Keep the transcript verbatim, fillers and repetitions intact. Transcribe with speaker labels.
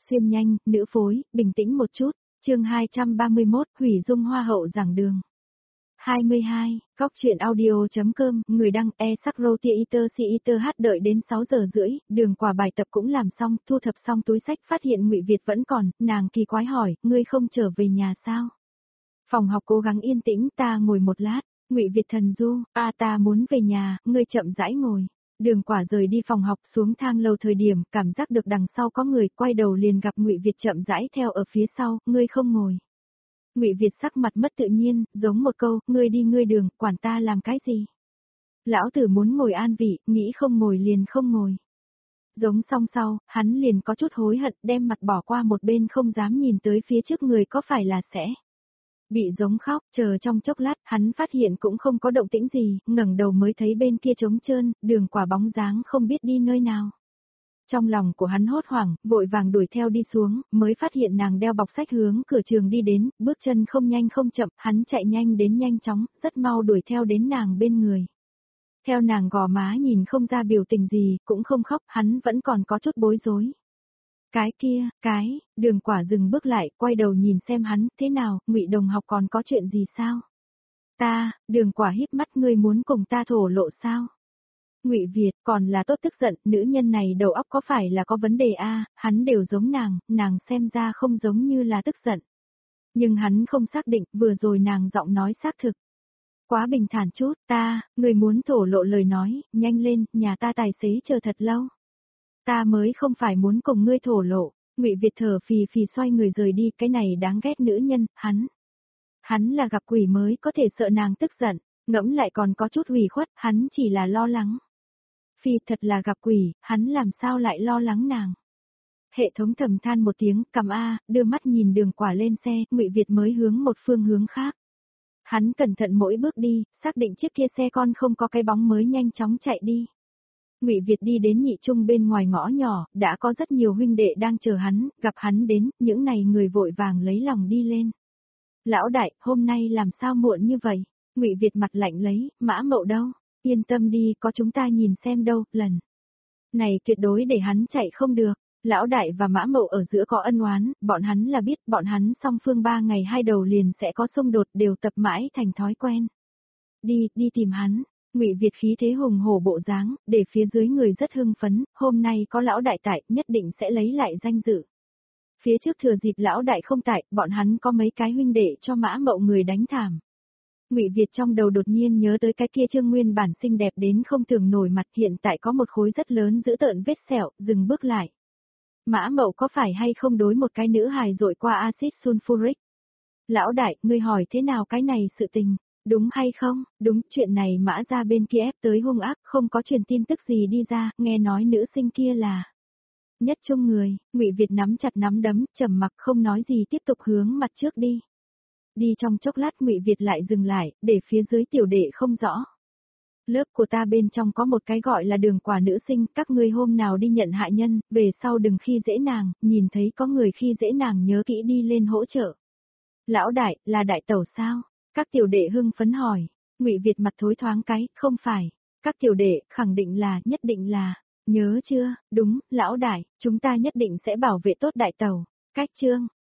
Speaker 1: xuyên nhanh, nữ phối, bình tĩnh một chút. Chương hai trăm ba mươi mốt, hủy dung hoa hậu giảng đường. hai mươi hai, góc truyện audio.com, người đăng e sắc roti iter si iter hát đợi đến sáu giờ rưỡi, đường quả bài tập cũng làm xong, thu thập xong túi sách phát hiện Ngụy Việt vẫn còn, nàng kỳ quái hỏi, ngươi không trở về nhà sao? Phòng học cố gắng yên tĩnh, ta ngồi một lát. Ngụy Việt thần du, a ta muốn về nhà, ngươi chậm rãi ngồi. Đường quả rời đi phòng học xuống thang lầu thời điểm, cảm giác được đằng sau có người, quay đầu liền gặp Ngụy Việt chậm rãi theo ở phía sau, ngươi không ngồi. Ngụy Việt sắc mặt mất tự nhiên, giống một câu, ngươi đi ngươi đường, quản ta làm cái gì? Lão tử muốn ngồi an vị, nghĩ không ngồi liền không ngồi. Giống xong sau, hắn liền có chút hối hận, đem mặt bỏ qua một bên không dám nhìn tới phía trước người có phải là sẽ. Bị giống khóc, chờ trong chốc lát, hắn phát hiện cũng không có động tĩnh gì, ngẩng đầu mới thấy bên kia trống trơn, đường quả bóng dáng không biết đi nơi nào. Trong lòng của hắn hốt hoảng, vội vàng đuổi theo đi xuống, mới phát hiện nàng đeo bọc sách hướng cửa trường đi đến, bước chân không nhanh không chậm, hắn chạy nhanh đến nhanh chóng, rất mau đuổi theo đến nàng bên người. Theo nàng gò má nhìn không ra biểu tình gì, cũng không khóc, hắn vẫn còn có chút bối rối. Cái kia, cái, đường quả dừng bước lại, quay đầu nhìn xem hắn, thế nào, Ngụy đồng học còn có chuyện gì sao? Ta, đường quả híp mắt, ngươi muốn cùng ta thổ lộ sao? Ngụy Việt, còn là tốt tức giận, nữ nhân này đầu óc có phải là có vấn đề a? Hắn đều giống nàng, nàng xem ra không giống như là tức giận. Nhưng hắn không xác định, vừa rồi nàng giọng nói xác thực. Quá bình thản chút, ta, người muốn thổ lộ lời nói, nhanh lên, nhà ta tài xế chờ thật lâu. Ta mới không phải muốn cùng ngươi thổ lộ. Ngụy Việt thở phì phì xoay người rời đi, cái này đáng ghét nữ nhân, hắn. Hắn là gặp quỷ mới có thể sợ nàng tức giận, ngẫm lại còn có chút ủy khuất, hắn chỉ là lo lắng. Phi thật là gặp quỷ, hắn làm sao lại lo lắng nàng. Hệ thống thầm than một tiếng, cầm A, đưa mắt nhìn đường quả lên xe, Ngụy Việt mới hướng một phương hướng khác. Hắn cẩn thận mỗi bước đi, xác định chiếc kia xe con không có cái bóng mới nhanh chóng chạy đi. Ngụy Việt đi đến nhị trung bên ngoài ngõ nhỏ, đã có rất nhiều huynh đệ đang chờ hắn, gặp hắn đến, những này người vội vàng lấy lòng đi lên. Lão đại, hôm nay làm sao muộn như vậy? Ngụy Việt mặt lạnh lấy, Mã Mậu đâu? Yên tâm đi, có chúng ta nhìn xem đâu, lần này tuyệt đối để hắn chạy không được. Lão đại và Mã Mậu ở giữa có ân oán, bọn hắn là biết, bọn hắn song phương ba ngày hai đầu liền sẽ có xung đột, đều tập mãi thành thói quen. Đi, đi tìm hắn. Ngụy Việt khí thế hùng hổ bộ dáng, để phía dưới người rất hưng phấn, hôm nay có lão đại tại, nhất định sẽ lấy lại danh dự. Phía trước thừa dịp lão đại không tại, bọn hắn có mấy cái huynh đệ cho Mã Mậu người đánh thảm. Ngụy Việt trong đầu đột nhiên nhớ tới cái kia Trương nguyên bản xinh đẹp đến không tưởng nổi mặt, hiện tại có một khối rất lớn dữ tợn vết sẹo, dừng bước lại. Mã Mậu có phải hay không đối một cái nữ hài dội qua axit sulfuric? Lão đại, ngươi hỏi thế nào cái này sự tình? Đúng hay không? Đúng, chuyện này Mã ra bên kia ép tới hung ác, không có truyền tin tức gì đi ra, nghe nói nữ sinh kia là nhất trung người. Ngụy Việt nắm chặt nắm đấm, trầm mặc không nói gì, tiếp tục hướng mặt trước đi. Đi trong chốc lát Ngụy Việt lại dừng lại, để phía dưới tiểu đệ không rõ. Lớp của ta bên trong có một cái gọi là đường quả nữ sinh, các ngươi hôm nào đi nhận hạ nhân, về sau đừng khi dễ nàng, nhìn thấy có người khi dễ nàng nhớ kỹ đi lên hỗ trợ. Lão đại, là đại tẩu sao? Các tiểu đệ hưng phấn hỏi. Ngụy Việt mặt thối thoáng cái, không phải. Các tiểu đệ, khẳng định là, nhất định là. Nhớ chưa, đúng, lão đại, chúng ta nhất định sẽ bảo vệ tốt đại tẩu. Cách chương,